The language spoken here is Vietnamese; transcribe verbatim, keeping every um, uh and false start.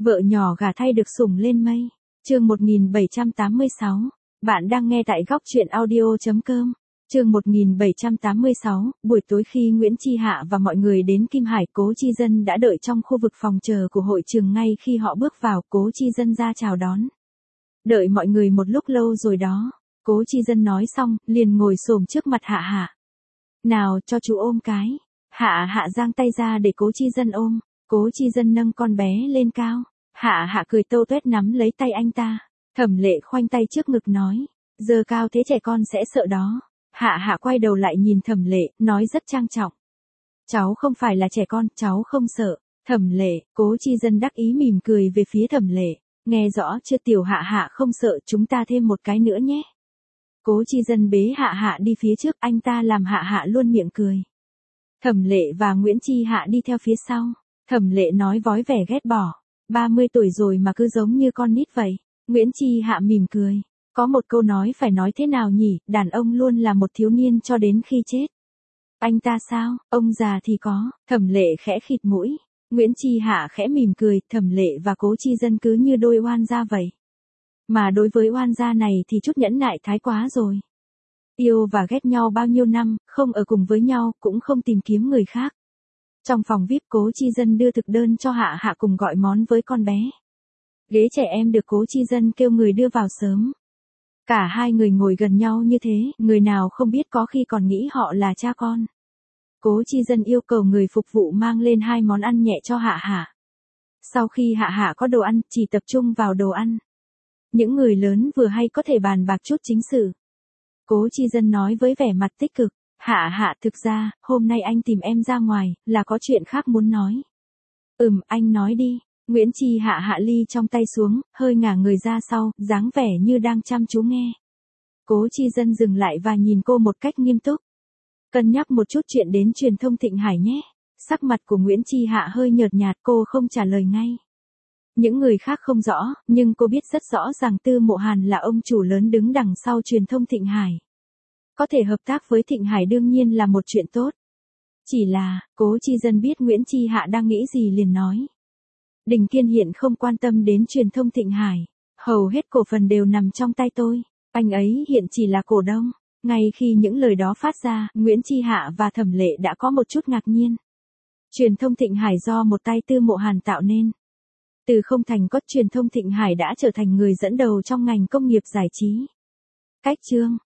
Vợ nhỏ gả thay được sủng lên mây. Chương một nghìn bảy trăm tám mươi sáu. Bạn đang nghe tại góc truyện audio chấm com. Chương một nghìn bảy trăm tám mươi sáu, buổi tối khi Nguyễn Chi Hạ và mọi người đến Kim Hải, Cố Chi Dân đã đợi trong khu vực phòng chờ của hội trường. Ngay khi họ bước vào, Cố Chi Dân ra chào đón. Đợi mọi người một lúc lâu rồi đó. Cố Chi Dân nói xong, liền ngồi xổm trước mặt Hạ Hạ. Nào, cho chú ôm cái. Hạ Hạ giang tay ra để Cố Chi Dân ôm. Cố Chi Dân nâng con bé lên cao. Hạ Hạ cười tâu tuét nắm lấy tay anh ta. Thẩm Lệ khoanh tay trước ngực nói. Giơ cao thế trẻ con sẽ sợ đó. Hạ Hạ quay đầu lại nhìn Thẩm Lệ, nói rất trang trọng. Cháu không phải là trẻ con, cháu không sợ. Thẩm Lệ, Cố Chi Dân đắc ý mỉm cười về phía Thẩm Lệ. Nghe rõ chưa, tiểu Hạ Hạ không sợ, chúng ta thêm một cái nữa nhé. Cố Chi Dân bế Hạ Hạ đi phía trước, anh ta làm Hạ Hạ luôn miệng cười. Thẩm Lệ và Nguyễn Chi Hạ đi theo phía sau. Thẩm Lệ nói vói vẻ ghét bỏ. ba mươi tuổi rồi mà cứ giống như con nít vậy. Nguyễn Chi Hạ mỉm cười. Có một câu nói phải nói thế nào nhỉ, đàn ông luôn là một thiếu niên cho đến khi chết. Anh ta sao, ông già thì có. Thẩm Lệ khẽ khịt mũi. Nguyễn Chi Hạ khẽ mỉm cười, Thẩm Lệ và Cố Chi Dân cứ như đôi oan gia vậy. Mà đối với oan gia này thì chút nhẫn nại thái quá rồi. Yêu và ghét nhau bao nhiêu năm, không ở cùng với nhau, cũng không tìm kiếm người khác. Trong phòng vi ai pi, Cố Chi Dân đưa thực đơn cho Hạ Hạ cùng gọi món với con bé. Ghế trẻ em được Cố Chi Dân kêu người đưa vào sớm. Cả hai người ngồi gần nhau như thế, người nào không biết có khi còn nghĩ họ là cha con. Cố Chi Dân yêu cầu người phục vụ mang lên hai món ăn nhẹ cho Hạ Hạ. Sau khi Hạ Hạ có đồ ăn, chỉ tập trung vào đồ ăn. Những người lớn vừa hay có thể bàn bạc chút chính sự. Cố Chi Dân nói với vẻ mặt tích cực. Hạ Hạ, thực ra, hôm nay anh tìm em ra ngoài, là có chuyện khác muốn nói. Ừm, anh nói đi. Nguyễn Chi Hạ hạ ly trong tay xuống, hơi ngả người ra sau, dáng vẻ như đang chăm chú nghe. Cố Chi Dân dừng lại và nhìn cô một cách nghiêm túc. Cân nhắc một chút chuyện đến truyền thông Thịnh Hải nhé. Sắc mặt của Nguyễn Chi Hạ hơi nhợt nhạt, cô không trả lời ngay. Những người khác không rõ, nhưng cô biết rất rõ ràng Tư Mộ Hàn là ông chủ lớn đứng đằng sau truyền thông Thịnh Hải. Có thể hợp tác với Thịnh Hải đương nhiên là một chuyện tốt. Chỉ là, Cố Chi Dân biết Nguyễn Chi Hạ đang nghĩ gì liền nói. Đình Kiên hiện không quan tâm đến truyền thông Thịnh Hải. Hầu hết cổ phần đều nằm trong tay tôi. Anh ấy hiện chỉ là cổ đông. Ngay khi những lời đó phát ra, Nguyễn Chi Hạ và Thẩm Lệ đã có một chút ngạc nhiên. Truyền thông Thịnh Hải do một tay Tư Mộ Hàn tạo nên. Từ không thành có, truyền thông Thịnh Hải đã trở thành người dẫn đầu trong ngành công nghiệp giải trí. Cách chương